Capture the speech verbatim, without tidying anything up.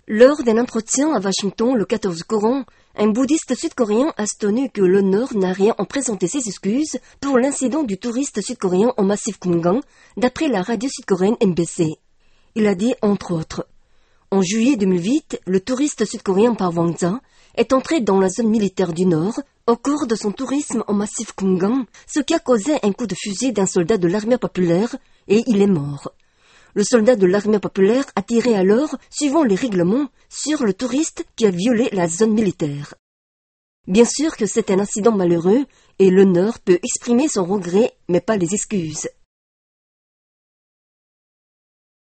Lors d'un entretien à Washington le quatorze courant, un bouddhiste sud-coréen a soutenu que le Nord n'a rien à présenter ses excuses pour l'incident du touriste sud-coréen au massif Kumgang, d'après la radio sud-coréenne N B C. Il a dit entre autres: en juillet deux mille huit, le touriste sud-coréen Park Wang-ja est entré dans la zone militaire du Nord au cours de son tourisme au massif Kumgang, ce qui a causé un coup de fusil d'un soldat de l'armée populaire et il est mort. Le soldat de l'armée populaire a tiré alors, suivant les règlements, sur le touriste qui a violé la zone militaire. Bien sûr que c'est un incident malheureux et le Nord peut exprimer son regret, mais pas les excuses.